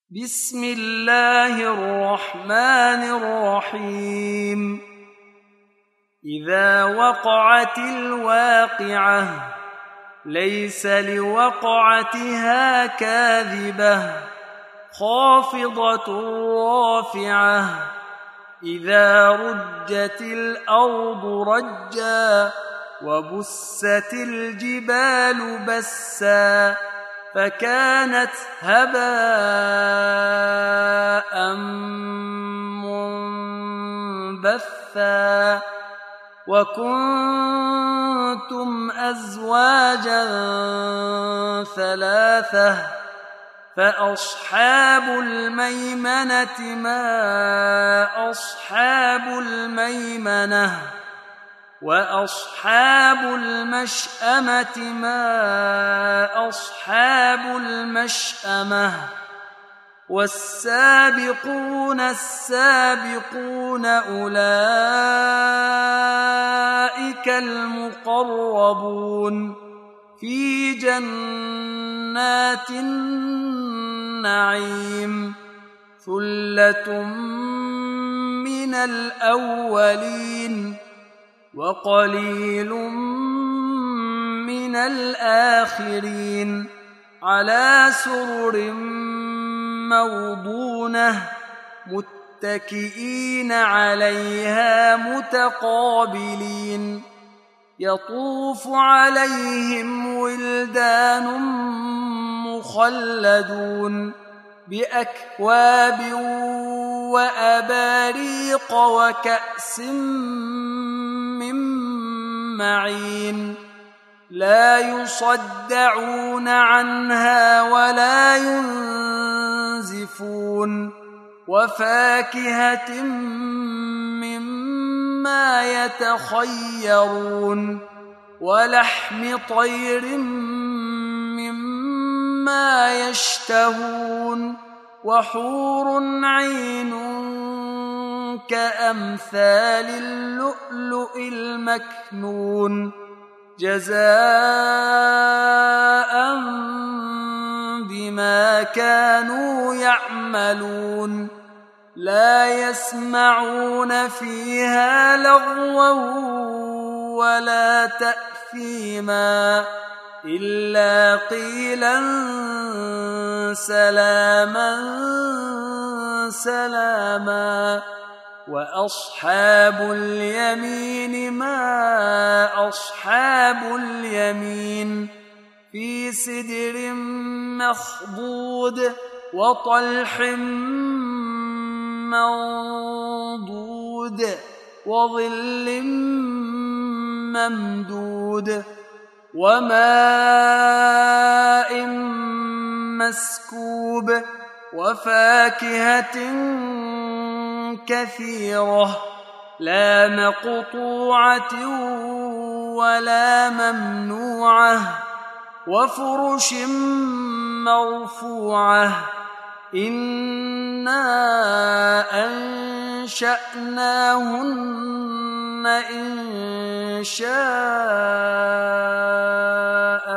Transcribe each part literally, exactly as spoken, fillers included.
بسم الله الرحمن الرحيم. إذا وقعت الواقعة ليس لوقعتها كاذبة خافضة رافعة إذا رجت الأرض رجا وبست الجبال بسا فكانت هباء منبثا وكنتم أزواجا ثلاثة فأصحاب الميمنة ما أصحاب الميمنة وأصحاب المشأمة ما أصحاب المشأمة والسابقون السابقون أولئك المقربون في جنات النعيم ثلة من الأولين وقليل من الآخرين على سرر موضونة متكئين عليها متقابلين يطوف عليهم ولدان مخلدون بأكواب وأباريق وكأس من معين لا يصدعون عنها ولا ينزفون وفاكهة مما يتخيرون ولحم طير مما يشتهون وحور عين كأمثال اللؤلؤ المكنون جزاء بما كانوا يعملون لا يسمعون فيها لغوا ولا تأثيما إلا قيلا سلاما سلاما وأصحاب اليمين ما أصحاب اليمين في سدر مخضود وطلح منضود وظل ممدود وماء مسكوب وفاكهة كثيرة لا مقطوعة ولا ممنوعة وفرش مرفوعة إنا أنشأناهن إنشاء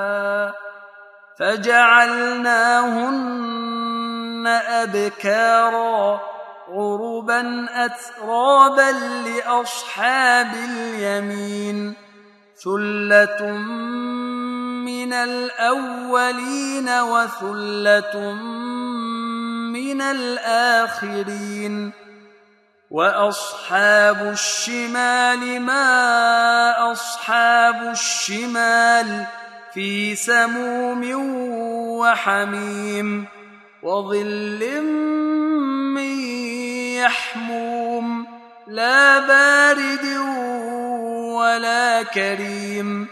فجعلناهن أبكارا عربا أترابا لأصحاب اليمين ثلة من الأولين وثلة من الآخرين وأصحاب الشمال ما أصحاب الشمال في سموم وحميم وظل من يحموم لا بارد ولا كريم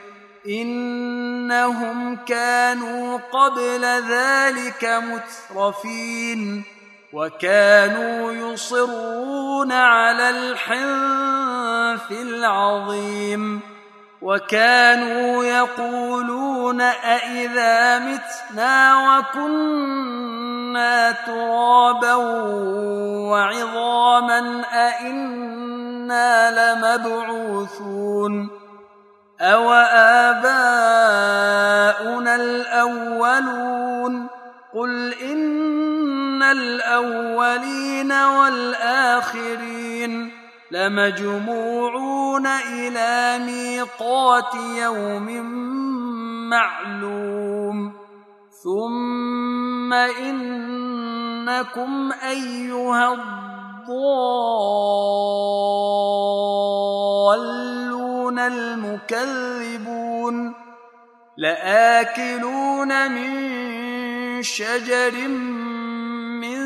إنهم كانوا قبل ذلك مترفين وكانوا يصرون على الحنث العظيم وكانوا يقولون أئذا متنا وكنا ترابا وعظاما أئنا لمبعوثون أوآباؤنا الأولون قل إن الأولين والآخرين لمجموعون إلى ميقات يوم معلوم ثم إنكم أيها الضالون المكذبون لآكلون من شجر من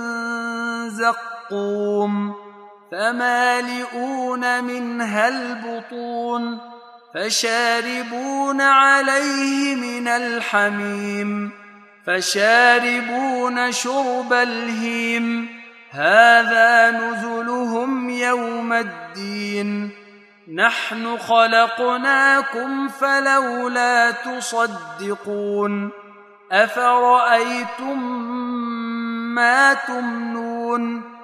زقوم فمالئون منها البطون فشاربون عليه من الحميم فشاربون شرب الهيم هذا نزلهم يوم الدين نحن خلقناكم فلولا تصدقون أفرأيتم ما تمنون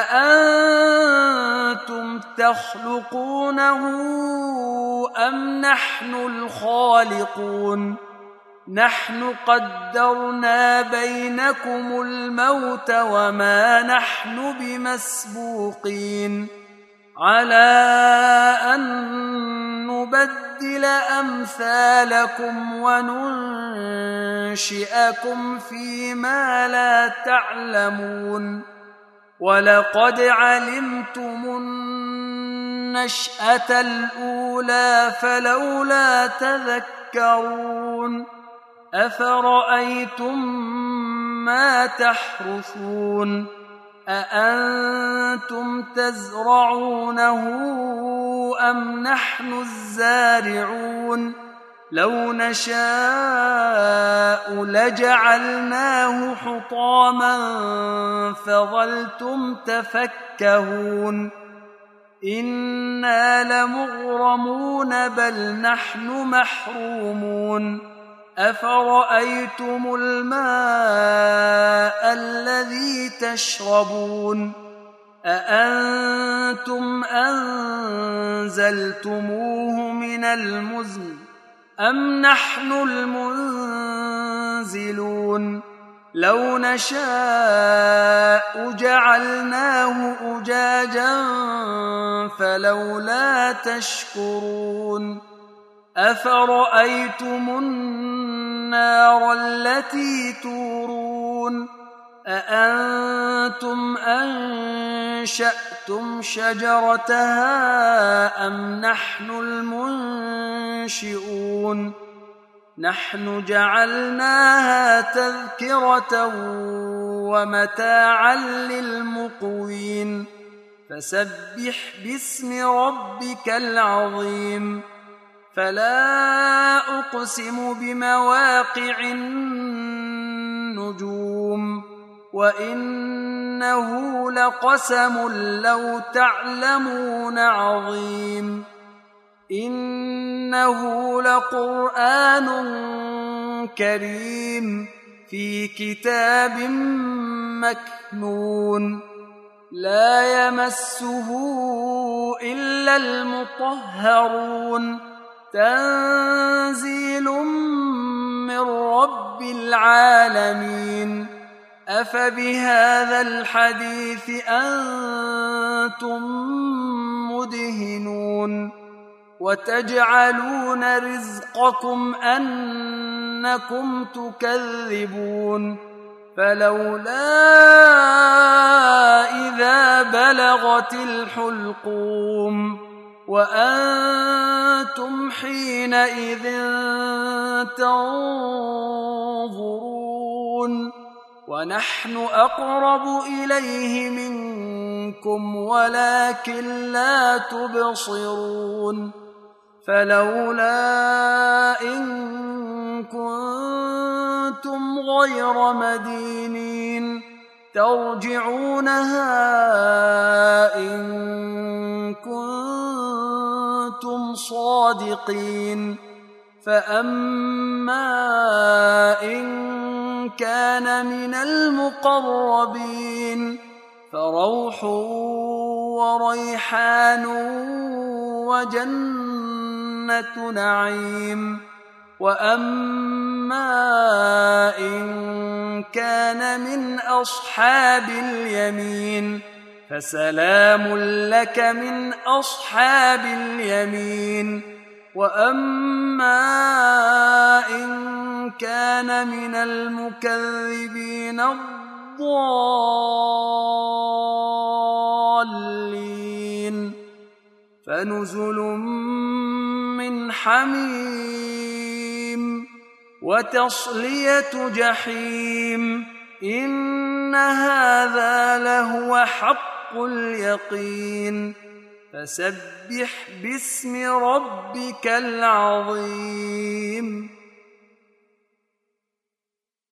أأنتم تخلقونه أم نحن الخالقون نحن قدرنا بينكم الموت وما نحن بمسبوقين على أن نبدل أمثالكم وننشئكم فيما لا تعلمون ولقد علمتم النشأة الأولى فلولا تذكرون أفرأيتم ما تحرثون أأنتم تزرعونه أم نحن الزارعون لو نشاء لجعلناه حطاما فظلتم تفكهون إنا لمغرمون بل نحن محرومون أفرأيتم الماء الذي تشربون أأنتم أنزلتموه من المزن أم نحن المنزلون لو نشاء جعلناه أجاجا فلولا تشكرون أفرأيتم النار التي تورون أأنتم أنشأتم شجرتها أم نحن المنشئون نحن جعلناها تذكرة ومتاعا للمقوين فسبح باسم ربك العظيم فلا أقسم بمواقع النجوم وإنه لقسم لو تعلمون عظيم إنه لقرآن كريم في كتاب مكنون لا يمسه إلا المطهرون تنزيل من رب العالمين أفبهذا الحديث أنتم مدهنون وتجعلون رزقكم أنكم تكذبون فلولا إذا بلغت الحلقوم وأنتم حينئذ تنظرون ونحن أقرب إليه منكم ولكن لا تبصرون فلولا إن كنتم غير مدينين ترجعونها إن كنتم صادقين فأما إن كان من المقربين فروح وريحان وجنة نعيم وأما إن كان من أصحاب اليمين فسلام لك من أصحاب اليمين. وأما إن كان من المكذبين الضالين فنزل من حميم وتصلية جحيم. إن هذا لهو حق اليقين. فسبح باسم ربك العظيم.